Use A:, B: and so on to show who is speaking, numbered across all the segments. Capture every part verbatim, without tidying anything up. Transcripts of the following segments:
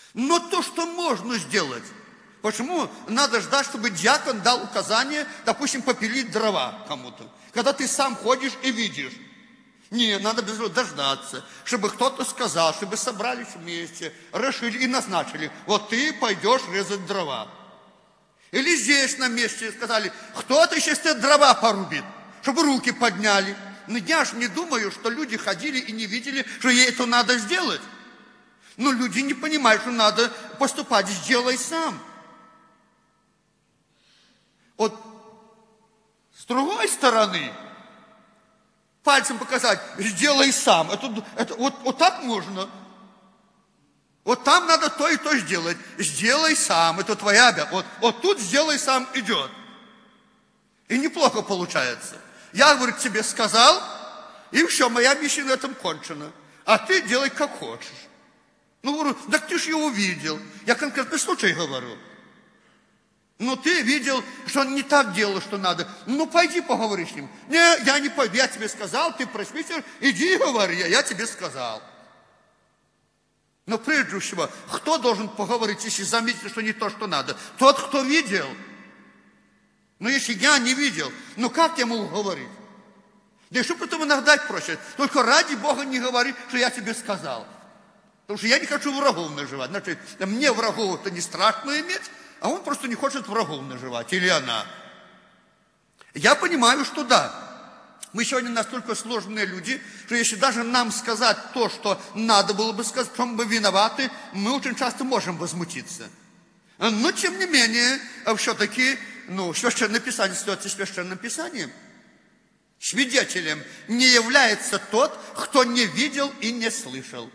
A: Но то, что можно сделать, почему надо ждать, чтобы диакон дал указание, допустим, попилить дрова кому-то, когда ты сам ходишь и видишь? Не, надо дождаться, чтобы кто-то сказал, чтобы собрались вместе, решили и назначили, вот ты пойдешь резать дрова. Или здесь на месте сказали, кто-то сейчас дрова порубит, чтобы руки подняли. Но я же не думаю, что люди ходили и не видели, что ей это надо сделать. Но люди не понимают, что надо поступать, сделай сам. Вот с другой стороны, пальцем показать, сделай сам. Это, это, вот, вот так можно. Вот там надо то и то сделать. Сделай сам, это твоя обязанность. Вот, вот тут сделай сам идет. И неплохо получается. Я, говорит, тебе сказал, и все, моя миссия на этом кончена. А ты делай как хочешь. Ну, говорю, так ты же его видел. Я конкретный случай говорю. Ну, ты видел, что он не так делал, что надо. Ну, пойди поговори с ним. Не, я не пойду, я тебе сказал, ты просвитер, иди и говори, я тебе сказал. Но прежде всего, кто должен поговорить, если заметил, что не то, что надо? Тот, кто видел. Но если я не видел, ну как я могу говорить? Да и что потом иногда просят? Только ради Бога не говори, что я тебе сказал. Потому что я не хочу врагов наживать. Значит, мне врагов-то не страшно иметь, а он просто не хочет врагов наживать. Или она. Я понимаю, что да. Мы сегодня настолько сложные люди, что если даже нам сказать то, что надо было бы сказать, в чем мы виноваты, мы очень часто можем возмутиться. Но, тем не менее, все-таки, ну, Священное Писание остается Священным Писанием. Свидетелем не является тот, кто не видел и не слышал.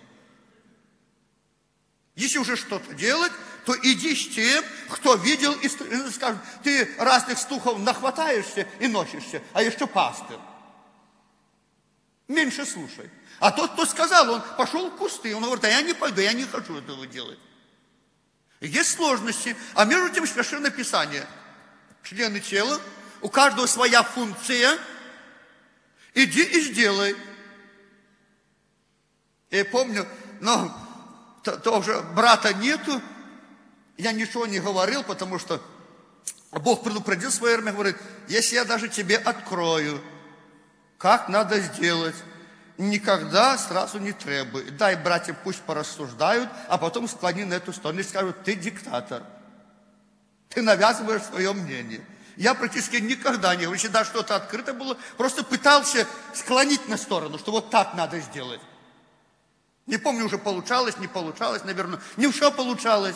A: Если уже что-то делать, то иди с тем, кто видел и скажет, ты разных слухов нахватаешься и носишься, а еще пастырь. Меньше слушай. А тот, кто сказал, он пошел в кусты, он говорит, а я не пойду, я не хочу этого делать. Есть сложности, а между тем Священное Писание, члены тела, у каждого своя функция, иди и сделай. Я помню, но то, то уже брата нету, я ничего не говорил, потому что Бог предупредил в свое время, говорит, если я даже тебе открою, как надо сделать, никогда сразу не требуй. Дай братьям пусть порассуждают, а потом склони на эту сторону и скажут, ты диктатор. Ты навязываешь свое мнение. Я практически никогда не говорю, если даже что-то открыто было, просто пытался склонить на сторону, что вот так надо сделать. Не помню, уже получалось, не получалось, наверное, не все получалось.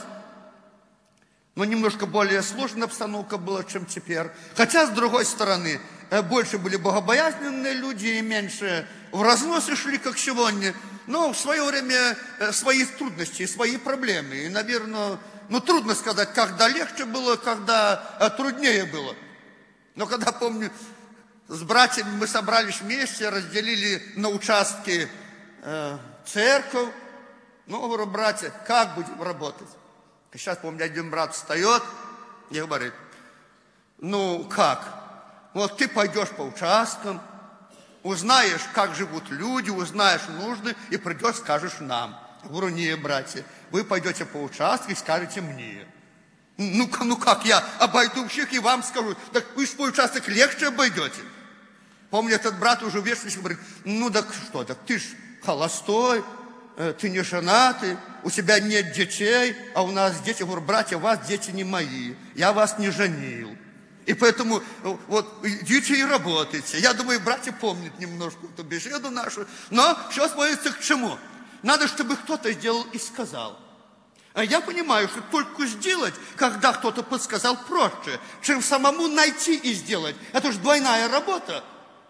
A: Но немножко более сложная обстановка была, чем теперь. Хотя, с другой стороны, больше были богобоязненные люди и меньше в разносы шли, как сегодня. Но в свое время свои трудности, свои проблемы. И, наверное, ну трудно сказать, когда легче было, когда труднее было. Но когда, помню, с братьями мы собрались вместе, разделили на участки э, церковь. Ну, говорю, братья, как будем работать? И сейчас, помню, один брат встает и говорит, ну как? Вот ты пойдешь по участкам, узнаешь, как живут люди, узнаешь нужды, и придешь, скажешь нам. Я говорю, не, братья, вы пойдете по участку и скажете мне. Ну, ну как я обойду всех и вам скажу, так вы свой участок легче обойдете. Помню, этот брат уже вешался и говорит, ну так что, так ты ж холостой, ты не женатый, у тебя нет детей, а у нас дети. Я говорю, братья, у вас дети не мои, я вас не женил. И поэтому вот идите и работайте. Я думаю, братья помнят немножко эту беседу нашу. Но все сводится к чему? Надо, чтобы кто-то сделал и сказал. А я понимаю, что только сделать, когда кто-то подсказал, проще, чем самому найти и сделать. Это же двойная работа.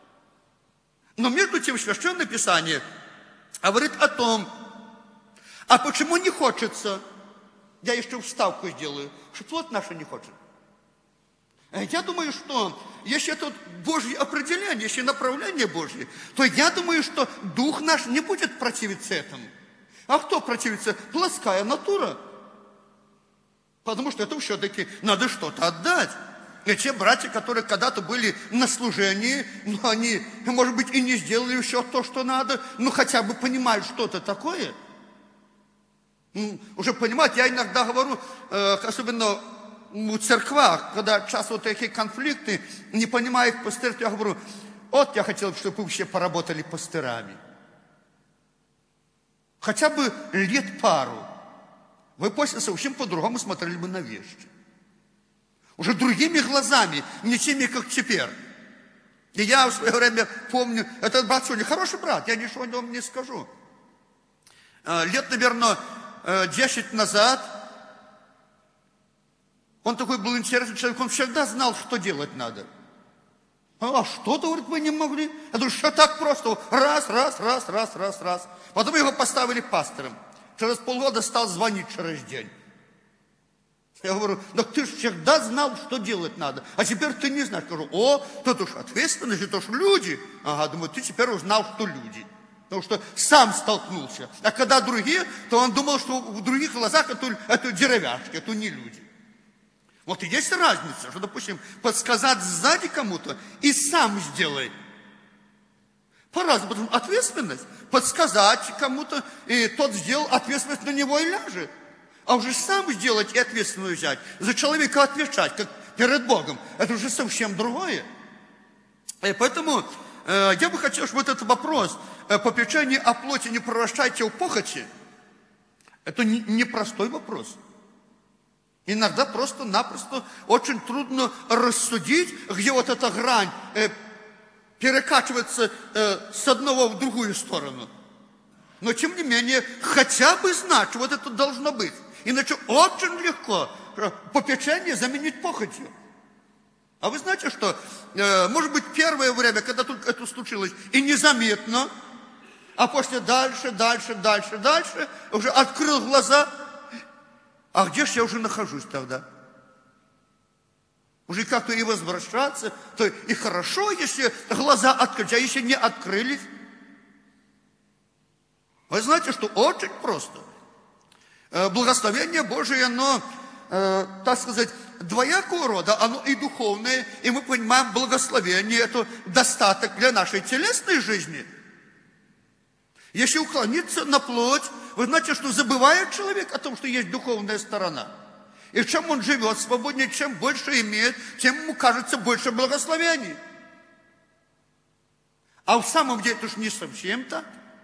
A: Но между тем Священное Писание говорит о том, а почему не хочется? Я еще вставку сделаю, что плоть наша не хочет. Я думаю, что если это Божье определение, если направление Божье, то я думаю, что дух наш не будет противиться этому. А кто противится? Плоская натура. Потому что это все-таки надо что-то отдать. И те братья, которые когда-то были на служении, ну, они, может быть, и не сделали еще то, что надо, но хотя бы понимают что-то такое. Ну, уже понимаете, я иногда говорю, э, особенно в церквах, когда часто вот такие конфликты, не понимая их пастырь, я говорю, вот я хотел, чтобы вы все поработали пастырами. Хотя бы лет пару. Вы после совсем по-другому смотрели бы на вещи. Уже другими глазами, не теми, как теперь. И я в свое время помню, этот брат сегодня хороший брат, я ничего о нем не скажу. Лет, наверное, десять назад, он такой был интересный человек, он всегда знал, что делать надо. А что-то, говорит, вы не могли? Я думаю, что так просто? Раз, раз, раз, раз, раз, раз. Потом его поставили пастором. Через полгода стал звонить через день. Я говорю, да ты же всегда знал, что делать надо. А теперь ты не знаешь. Скажу, о, тут уж ответственность, это уж люди. Ага, думаю, ты теперь узнал, что люди. Потому что сам столкнулся. А когда другие, то он думал, что в других глазах это, это деревяшки, это не люди. Вот и есть разница, что, допустим, подсказать сзади кому-то и сам сделай. По-разному. Потому ответственность. Подсказать кому-то, и тот сделал, ответственность на него и ляжет. А уже сам сделать и ответственность взять, за человека отвечать, как перед Богом, это уже совсем другое. И поэтому э, я бы хотел, чтобы вот этот вопрос э, попечения о плоти не превращайте в похоти, это непростой не вопрос. Иногда просто-напросто очень трудно рассудить, где вот эта грань э, перекачивается э, с одного в другую сторону. Но, тем не менее, хотя бы знать, что вот это должно быть. Иначе очень легко попечение заменить похотью. А вы знаете, что, э, может быть, первое время, когда только это случилось, и незаметно, а после дальше, дальше, дальше, дальше, уже открыл глаза, а где же я уже нахожусь тогда? Уже как-то и возвращаться, то и хорошо, если глаза открыть, а если не открылись. Вы знаете, что очень просто. Благословение Божие, оно, э, так сказать, двоякого рода, оно и духовное, и мы понимаем, благословение – это достаток для нашей телесной жизни. Если уклониться на плоть, вы знаете, что забывает человек о том, что есть духовная сторона. И чем он живет свободнее, чем больше имеет, тем ему кажется больше благословений. А в самом деле это же не совсем так.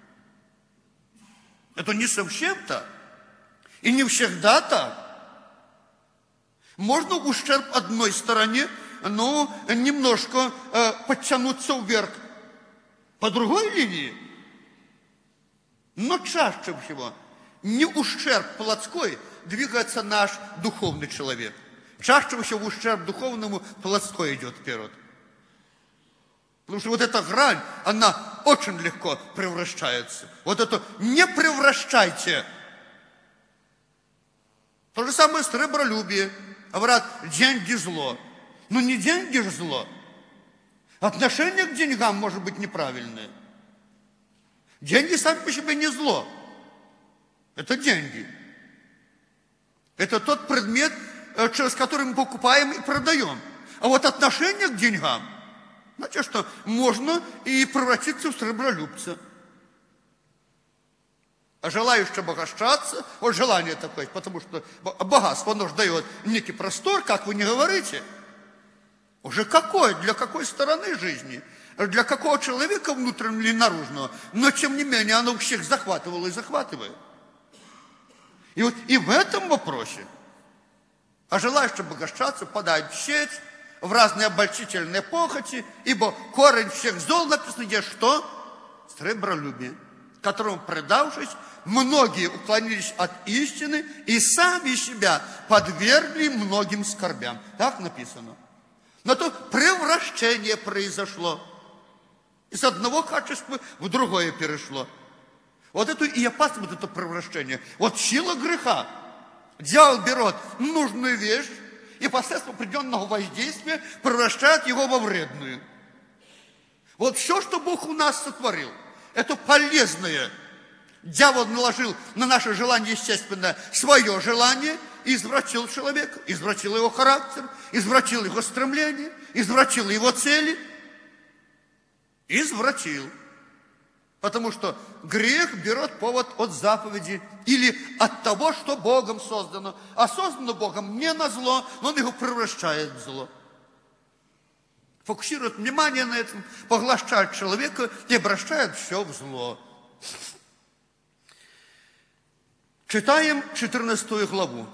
A: Это не совсем так. И не всегда так. Можно ущерб одной стороне, но немножко э, подтянуться вверх по другой линии. Но чаще всего не ущерб плотской двигается наш духовный человек. Чаще всего в ущерб духовному плотской идет вперед. Потому что вот эта грань, она очень легко превращается. Вот это не превращайте. То же самое с ребролюбием. Говорят, деньги зло. Но не деньги же зло. Отношение к деньгам может быть неправильное. Деньги сами по себе не зло. Это деньги. Это тот предмет, через который мы покупаем и продаем. А вот отношение к деньгам, знаете что, можно и превратиться в сребролюбца. А желающий обогащаться, вот желание такое, потому что богатство, оно же дает некий простор, как вы не говорите. Уже какой, для какой стороны жизни, для какого человека внутреннего или наружного, но тем не менее оно всех захватывало и захватывает. И вот и в этом вопросе, а желающий обогащаться, падает в сеть, в разные обольстительные похоти, ибо корень всех зол написано, где что? Сребролюбие, которому предавшись, многие уклонились от истины и сами себя подвергли многим скорбям. Так написано. Но то превращение произошло. Из одного качества в другое перешло. Вот это и опасно, вот это превращение. Вот сила греха. Дьявол берет нужную вещь и посредством определенного воздействия превращает его во вредную. Вот все, что Бог у нас сотворил, это полезное. Дьявол наложил на наше желание, естественно, свое желание и извратил человека, извратил его характер, извратил его стремление, извратил его цели. Извратил. Потому что грех берет повод от заповеди или от того, что Богом создано. А создано Богом не на зло, но Он его превращает в зло. Фокусирует внимание на этом, поглощает человека и обращает все в зло. Читаем четырнадцатую главу.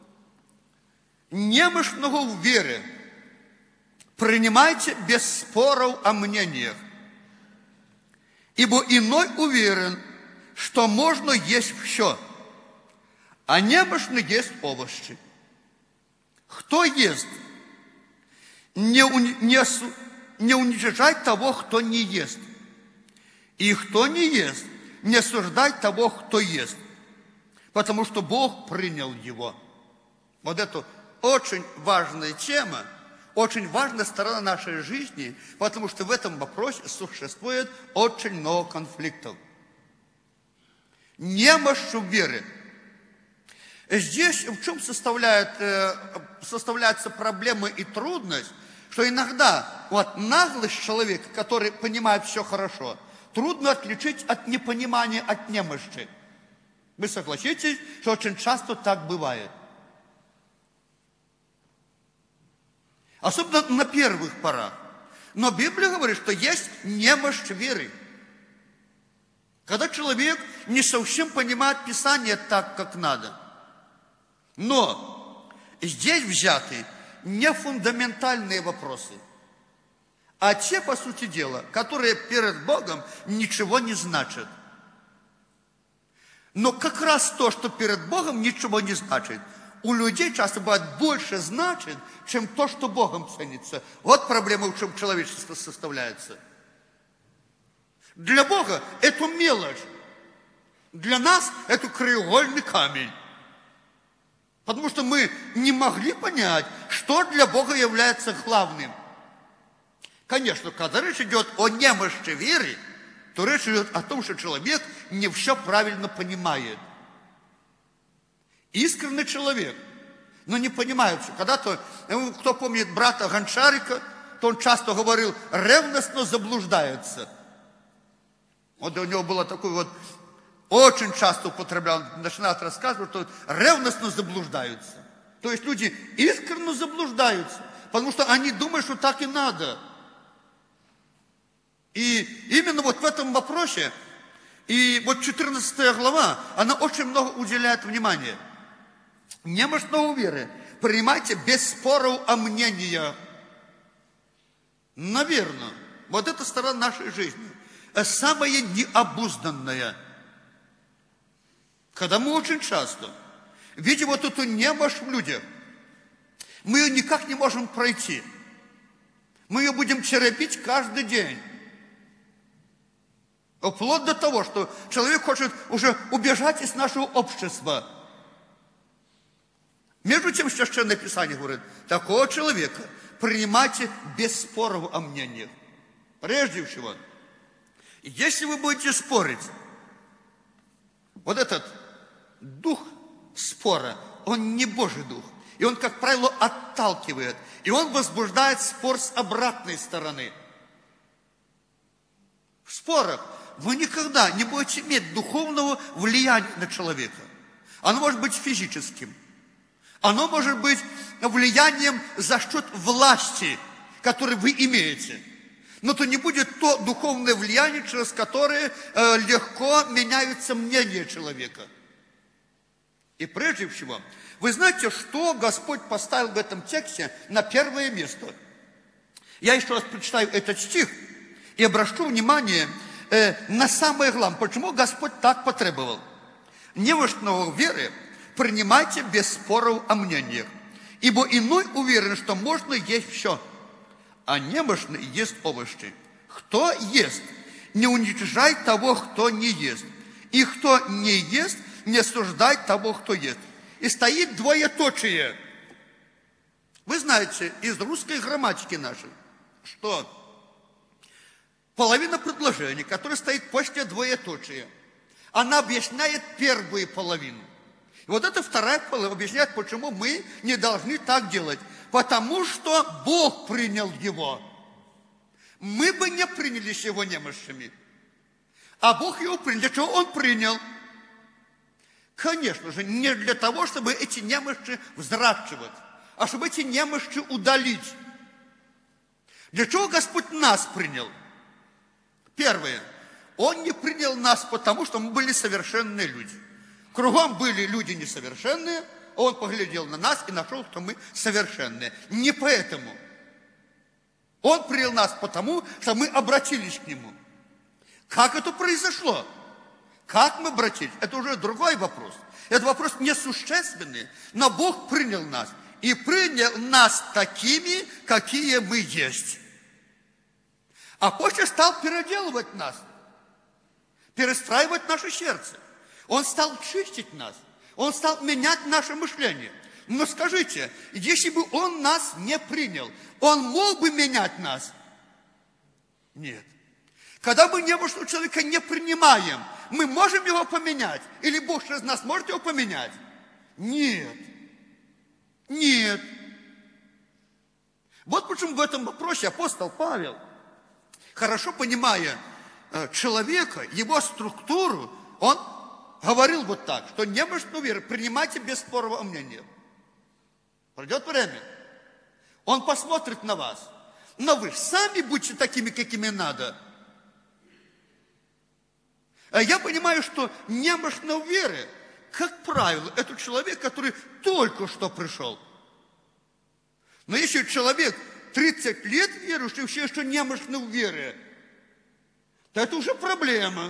A: Немощного в вере принимайте без споров о мнениях, ибо иной уверен, что можно есть все, а немощный есть овощи. Кто ест, не, не, не уничижай того, кто не ест. И кто не ест, не осуждай того, кто ест, потому что Бог принял его. Вот это очень важная тема, очень важная сторона нашей жизни, потому что в этом вопросе существует очень много конфликтов. Немощь в вере. Здесь в чем составляет, составляется проблема и трудность, что иногда вот наглость человека, который понимает все хорошо, трудно отличить от непонимания, от немощи. Вы согласитесь, что очень часто так бывает. Особенно на первых порах. Но Библия говорит, что есть немощь веры. Когда человек не совсем понимает Писание так, как надо. Но здесь взяты не фундаментальные вопросы, а те, по сути дела, которые перед Богом ничего не значат. Но как раз то, что перед Богом ничего не значит, у людей часто бывает больше значит, чем то, что Богом ценится. Вот проблема, в чем человечество составляется. Для Бога это мелочь. Для нас это краеугольный камень. Потому что мы не могли понять, что для Бога является главным. Конечно, когда речь идет о немощи веры, то речь идет о том, что человек не все правильно понимает. Искренний человек, но не понимает, что когда-то, кто помнит брата Гончарика, то он часто говорил, ревностно заблуждается. Вот у него было такое вот, очень часто употреблял, начинает рассказывать, что ревностно заблуждаются. То есть люди искренне заблуждаются, потому что они думают, что так и надо. И именно вот в этом вопросе, и вот четырнадцатая глава, она очень много уделяет внимания. Немощного веры принимайте без споров о мнениях. Наверное, вот эта сторона нашей жизни, самая необузданная. Когда мы очень часто видим вот эту немощь в людях, мы ее никак не можем пройти. Мы ее будем терпеть каждый день. Вплоть до того, что человек хочет уже убежать из нашего общества. Между тем, Священное Писание говорит, такого человека принимайте без споров о мнениях. Прежде всего, если вы будете спорить, вот этот дух спора, он не Божий дух. И он, как правило, отталкивает. И он возбуждает спор с обратной стороны. В спорах вы никогда не будете иметь духовного влияния на человека. Оно может быть физическим. Оно может быть влиянием за счет власти, которую вы имеете. Но то не будет то духовное влияние, через которое э, легко меняются мнения человека. И прежде всего, вы знаете, что Господь поставил в этом тексте на первое место? Я еще раз прочитаю этот стих и обращу внимание э, на самое главное. Почему Господь так потребовал? Немощного веры принимайте без споров о мнениях. Ибо иной уверен, что можно есть все, а немощный ест овощи. Кто ест, не уничижай того, кто не ест. И кто не ест, не осуждай того, кто ест. И стоит двоеточие. Вы знаете из русской грамматики нашей, что половина предложения, которая стоит после двоеточия, она объясняет первую половину. И вот эта вторая половина объясняет, почему мы не должны так делать. Потому что Бог принял его. Мы бы не принялись его немощами. А Бог его принял. Для чего он принял? Конечно же, не для того, чтобы эти немощи взращивать, а чтобы эти немощи удалить. Для чего Господь нас принял? Первое. Он не принял нас потому, что мы были совершенные люди. Кругом были люди несовершенные, а Он поглядел на нас и нашел, что мы совершенные. Не поэтому. Он принял нас потому, что мы обратились к Нему. Как это произошло? Как мы обратились? Это уже другой вопрос. Это вопрос несущественный, но Бог принял нас. И принял нас такими, какие мы есть. А позже стал переделывать нас. Перестраивать наше сердце. Он стал чистить нас. Он стал менять наше мышление. Но скажите, если бы Он нас не принял, Он мог бы менять нас? Нет. Когда мы немощного человека не принимаем, мы можем его поменять? Или Бог через нас может его поменять? Нет. Нет. Вот почему в этом вопросе апостол Павел, хорошо понимая человека, его структуру, он говорил вот так, что немощную веру принимайте без спорного мнения. Пройдет время, он посмотрит на вас, но вы сами будьте такими, какими надо. А я понимаю, что немощной веры, как правило, это человек, который только что пришел. Но если человек тридцать лет верующий, и все еще немощный в вере, то это уже проблема.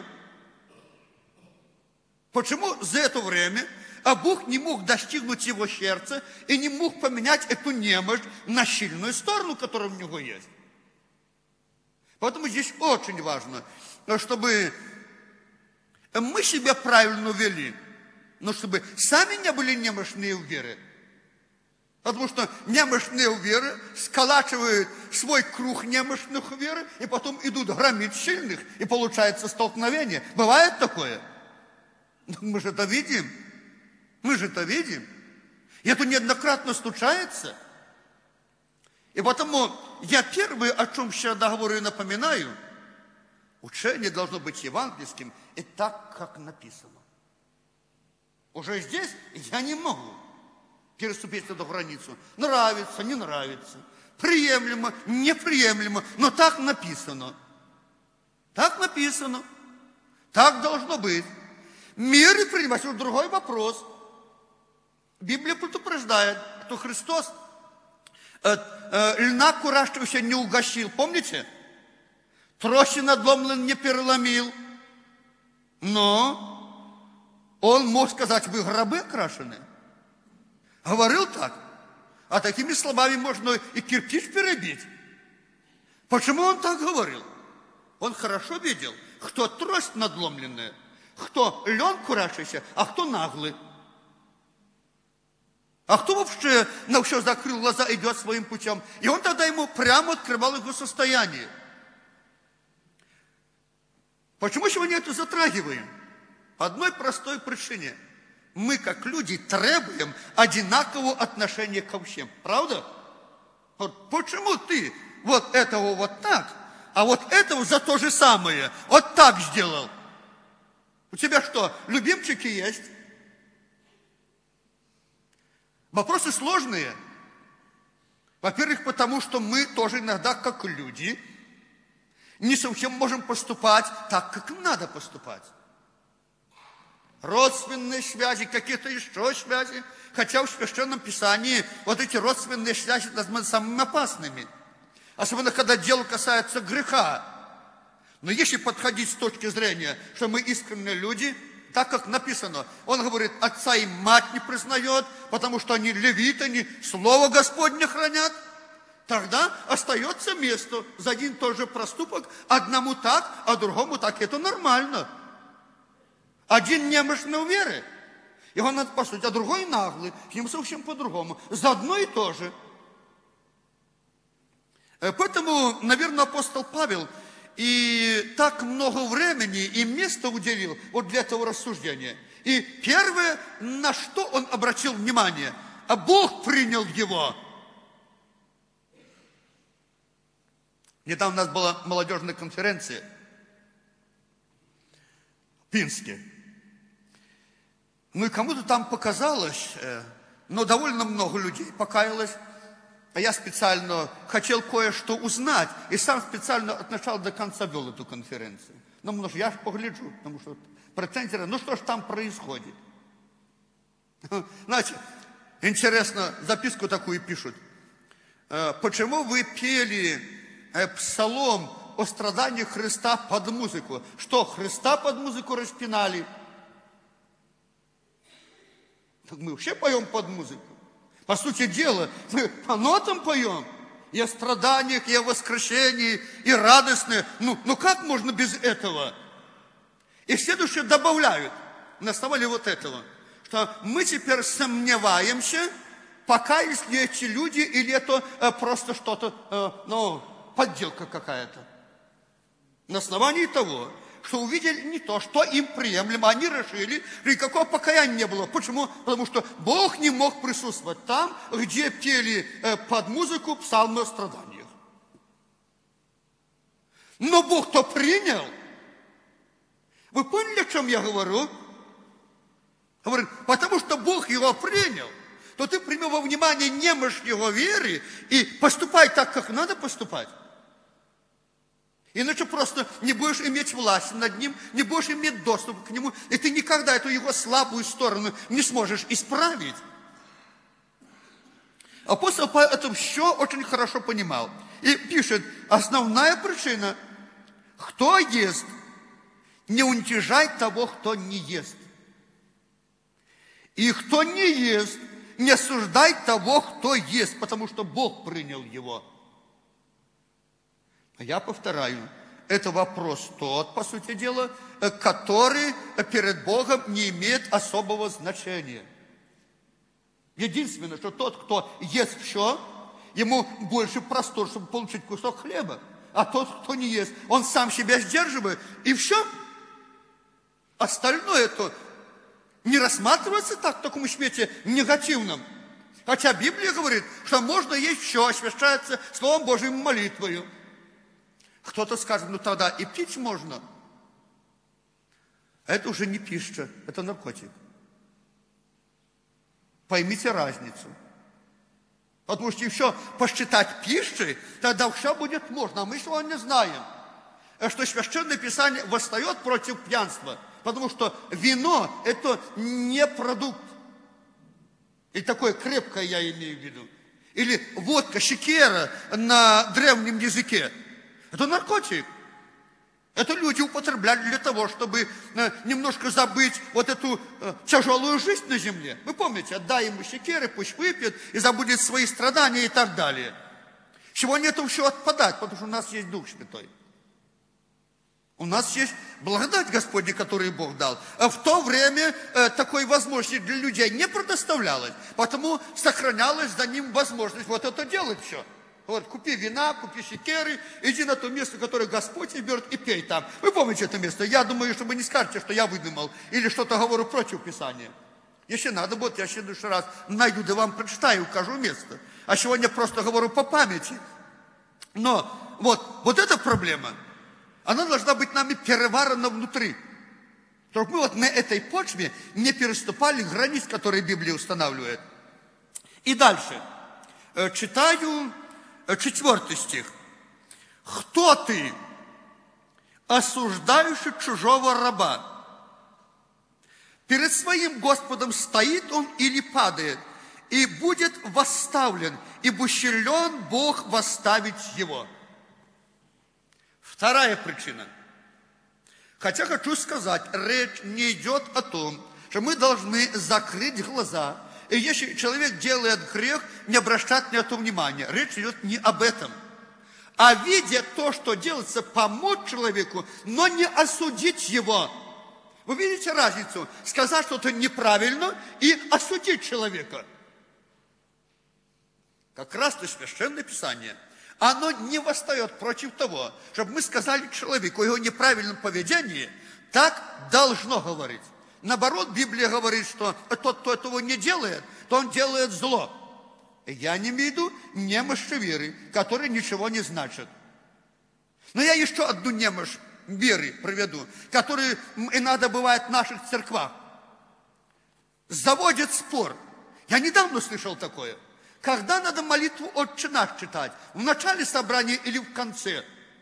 A: Почему за это время, а Бог не мог достигнуть его сердца и не мог поменять эту немощь на сильную сторону, которая у него есть? Поэтому здесь очень важно, чтобы мы себя правильно вели, но чтобы сами не были немощные в вере. Потому что немощные в вере сколачивают свой круг немощных в вере, и потом идут громить сильных, и получается столкновение. Бывает такое? Мы же это видим. Мы же это видим. И это неоднократно случается. И потому я первое, о чем всегда говорю и напоминаю, учение должно быть евангельским и так, как написано. Уже здесь я не могу переступить эту границу. Нравится, не нравится. Приемлемо, неприемлемо. Но так написано. Так написано. Так должно быть. Меры принимать. Это другой вопрос. Библия предупреждает, что Христос э, э, льна куражащегося не угощил. Помните? Трости надломлен не переломил. Но Он мог сказать, вы гробы окрашены. Говорил так. А такими словами можно и кирпич перебить. Почему Он так говорил? Он хорошо видел, кто трость надломленная, кто лен курашащийся, а кто наглый. А кто вообще на все закрыл глаза, идет своим путем? И Он тогда ему прямо открывал его состояние. Почему сегодня это затрагиваем? По одной простой причине. Мы, как люди, требуем одинакового отношения ко всем. Правда? Вот почему ты вот этого вот так, а вот этого за то же самое вот так сделал? У тебя что, любимчики есть? Вопросы сложные. Во-первых, потому что мы тоже иногда, как люди, не совсем можем поступать так, как надо поступать. Родственные связи, какие-то еще связи. Хотя в Священном Писании вот эти родственные связи должны быть самыми опасными. Особенно, когда дело касается греха. Но если подходить с точки зрения, что мы искренние люди, так как написано, он говорит, отца и мать не признает, потому что они левиты, они Слово Господне хранят, тогда остается место за один и тот же проступок, одному так, а другому так. Это нормально. Один немощный в вере, его надо послушать, а другой наглый, к нему совсем по-другому. За одно и то же. Поэтому, наверное, апостол Павел и так много времени и места уделил вот для этого рассуждения. И первое, на что он обратил внимание, а Бог принял его. Недавно у нас была молодежная конференция. Пинске. Ну и кому-то там показалось, но довольно много людей покаялось. А я специально хотел кое-что узнать, и сам специально от начала до конца вел эту конференцию. Ну, потому что я же погляжу, потому что претензии, ну что ж там происходит? Знаете, интересно, записку такую пишут. Почему вы пели псалом о страдании Христа под музыку? Что, Христа под музыку распинали? Так мы вообще поем под музыку. По сути дела, мы по нотам поем. И о страданиях, и о воскрешении, и радостные. Ну, ну как можно без этого? И следующее добавляют на основании вот этого, что мы теперь сомневаемся, покаялись ли эти люди, или это э, просто что-то, э, ну, подделка какая-то. На основании того, что увидели не то, что им приемлемо, они решили, что никакого покаяния не было. Почему? Потому что Бог не мог присутствовать там, где пели э, под музыку псалмы о страданиях. Но Бог-то принял. Вы поняли, о чем я говорю? Говорит, потому что Бог его принял, то ты прими во внимание немощь его веры и поступай так, как надо поступать. Иначе просто не будешь иметь власть над ним, не будешь иметь доступ к нему, и ты никогда эту его слабую сторону не сможешь исправить. Апостол Павел это все очень хорошо понимал. И пишет, основная причина, кто ест, не уничижай того, кто не ест. И кто не ест, не осуждай того, кто ест, потому что Бог принял его. А я повторяю, это вопрос тот, по сути дела, который перед Богом не имеет особого значения. Единственное, что тот, кто ест все, ему больше простор, чтобы получить кусок хлеба. А тот, кто не ест, он сам себя сдерживает, и все. Остальное это не рассматривается так в таком свете негативном. Хотя Библия говорит, что можно есть все, освящается Словом Божьим, молитвою. Кто-то скажет, ну тогда и пить можно. Это уже не пища, это наркотик. Поймите разницу. Потому что еще посчитать пищей, тогда все будет можно. А мы сегодня знаем, что Священное Писание восстает против пьянства. Потому что вино – это не продукт. И такое крепкое я имею в виду. Или водка, шекера на древнем языке. Это наркотик. Это люди употребляли для того, чтобы немножко забыть вот эту тяжелую жизнь на земле. Вы помните, отдай ему шекеры, пусть выпьет и забудет свои страдания и так далее. Сегодня это все отпадает, потому что у нас есть Дух Святой. У нас есть благодать Господня, которую Бог дал. А в то время э, такой возможности для людей не предоставлялось. Потому сохранялась за ним возможность вот это делать все. Вот, купи вина, купи шекеры, иди на то место, которое Господь тебе берет, и пей там. Вы помните это место? Я думаю, что вы не скажете, что я выдумал, или что-то говорю против Писания. Если надо будет, я в следующий раз найду, да вам прочитаю, укажу место. А сегодня просто говорю по памяти. Но вот, вот эта проблема, она должна быть нами переварена внутри. Чтобы мы вот на этой почве не переступали границ, которые Библия устанавливает. И дальше. Читаю четвертый стих. Кто ты, осуждающий чужого раба? Перед своим Господом стоит он или падает, и будет восставлен, ибо силен Бог восставить его. Вторая причина. Хотя хочу сказать, речь не идет о том, что мы должны закрыть глаза. И если человек делает грех, не обращать на это внимания. Речь идет не об этом. А видя то, что делается, помочь человеку, но не осудить его. Вы видите разницу? Сказать что-то неправильно и осудить человека. Как раз-то Священное Писание. Оно не восстает против того, чтобы мы сказали человеку о его неправильном поведении, так должно говорить. Наоборот, Библия говорит, что тот, кто этого не делает, то он делает зло. И я не имею в виду немощь веры, которая ничего не значит. Но я еще одну немощь меры приведу, которые иногда бывают в наших церквах. Заводят спор. Я недавно слышал такое. Когда надо молитву «Отче наш» читать? В начале собрания или в конце?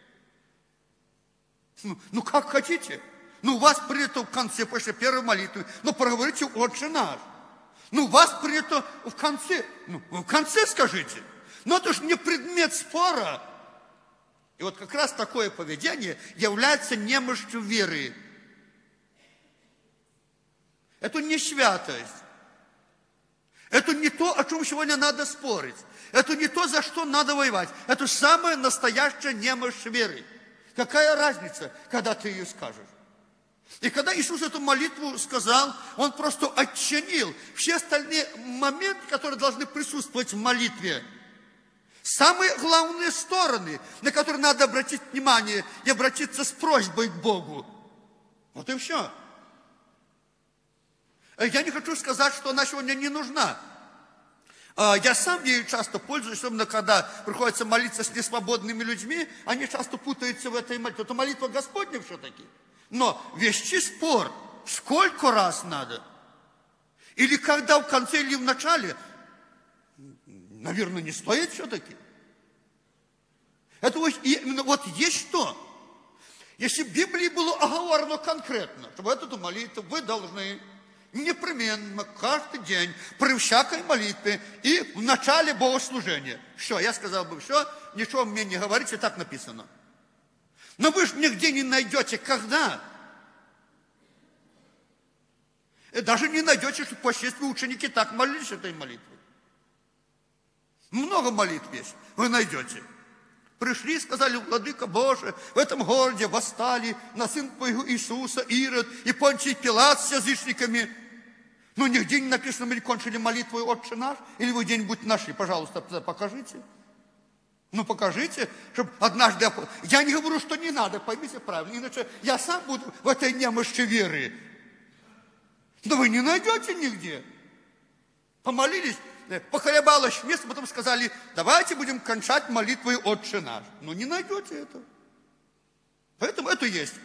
A: Ну, ну как хотите. Ну, у вас принято в конце, после первой молитвы. Ну, проговорите «Отче наш». Ну, у вас принято в конце. Ну, в конце скажите. Но это же не предмет спора. И вот как раз такое поведение является немощью веры. Это не святость. Это не то, о чем сегодня надо спорить. Это не то, за что надо воевать. Это самая настоящая немощь веры. Какая разница, когда ты ее скажешь? И когда Иисус эту молитву сказал, Он просто отчинил все остальные моменты, которые должны присутствовать в молитве. Самые главные стороны, на которые надо обратить внимание и обратиться с просьбой к Богу. Вот и все. Я не хочу сказать, что она сегодня не нужна. Я сам ею часто пользуюсь, особенно когда приходится молиться с несвободными людьми, они часто путаются в этой молитве. Это молитва Господня все-таки. Но вести спор сколько раз надо? Или когда в конце или в начале? Наверное, не стоит все-таки. Это вот, именно вот есть что. Если в Библии было оговорено конкретно, что в эту молитву вы должны непременно каждый день при всякой молитве и в начале богослужения. Все, я сказал бы, все, ничего мне не говорите, так написано. Но вы же нигде не найдете, когда. И даже не найдете, что впоследствии ученики так молились этой молитвой. Много молитв есть, вы найдете. Пришли, сказали: Владыка Боже, в этом городе восстали на сын твоего Иисуса, Ирод и Понтий Пилат с язычниками. Но нигде не написано, мы кончили молитву «Отче наш», или вы где-нибудь нашли, пожалуйста, покажите. Ну, покажите, чтобы однажды... Я не говорю, что не надо, поймите правильно, иначе я сам буду в этой немощи веры. Но вы не найдете нигде. Помолились, поколебалось место, потом сказали: давайте будем кончать молитвой «Отче наш». Ну, не найдете это. Поэтому это есть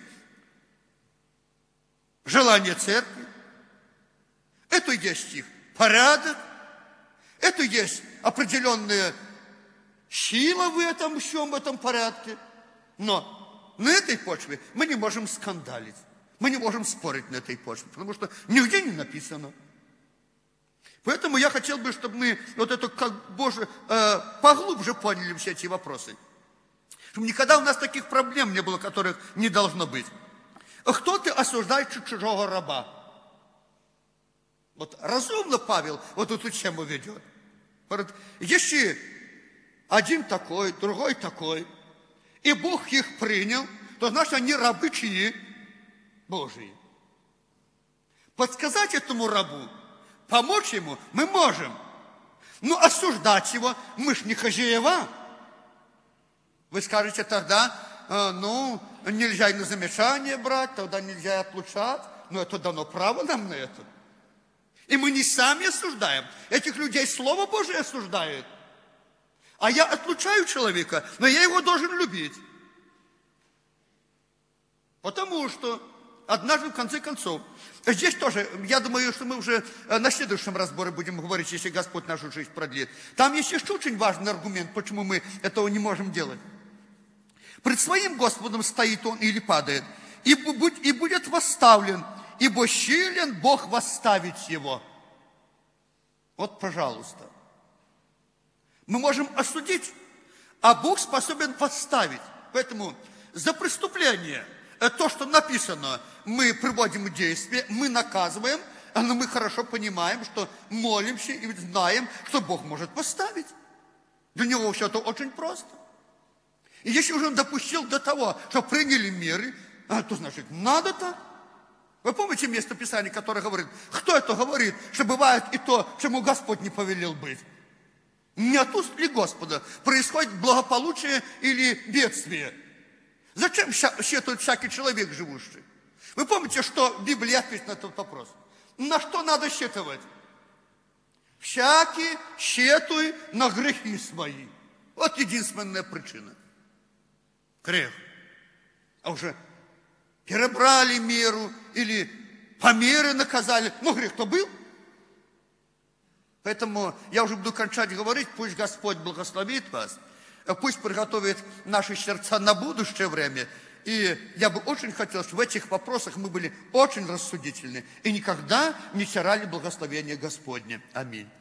A: желание церкви, это есть их порядок, это есть определенная сила в этом всем, в этом порядке. Но на этой почве мы не можем скандалить, мы не можем спорить на этой почве, потому что нигде не написано. Поэтому я хотел бы, чтобы мы вот это как Боже э, поглубже поняли все эти вопросы. Чтобы никогда у нас таких проблем не было, которых не должно быть. Кто ты, осуждающий чужого раба? Вот разумно Павел вот эту тему ведет. Если один такой, другой такой, и Бог их принял, то значит, они рабы чьи? Божьи. Подсказать этому рабу, помочь ему мы можем. Но осуждать его мы ж не хозяева. Вы скажете тогда, э, ну, нельзя и на замечание брать, тогда нельзя отлучать. Но это дано право нам на это. И мы не сами осуждаем. Этих людей Слово Божие осуждает. А я отлучаю человека, но я его должен любить. Потому что однажды, в конце концов, здесь тоже, я думаю, что мы уже на следующем разборе будем говорить, если Господь нашу жизнь продлит. Там есть еще очень важный аргумент, почему мы этого не можем делать. Пред своим Господом стоит он или падает, и будет восставлен, ибо силен Бог восставить его. Вот, пожалуйста. Мы можем осудить, а Бог способен восставить. Поэтому за преступление, то, что написано, мы приводим в действие, мы наказываем, но мы хорошо понимаем, что молимся и знаем, что Бог может восставить. Для Него все это очень просто. И если уже Он допустил до того, что приняли меры, то значит, надо так. Вы помните место Писания, которое говорит, кто это говорит, что бывает и то, чему Господь не повелел быть? Не от уст ли Господа происходит благополучие или бедствие? Зачем сетует всякий человек живущий? Вы помните, что в Библии ответит на этот вопрос? На что надо сетовать? Всякий сетуй на грехи свои. Вот единственная причина. Грех. А уже перебрали меру или по мере наказали. Ну, грех-то был. Поэтому я уже буду кончать говорить, пусть Господь благословит вас, пусть приготовит наши сердца на будущее время. И я бы очень хотел, чтобы в этих вопросах мы были очень рассудительны и никогда не теряли благословения Господне. Аминь.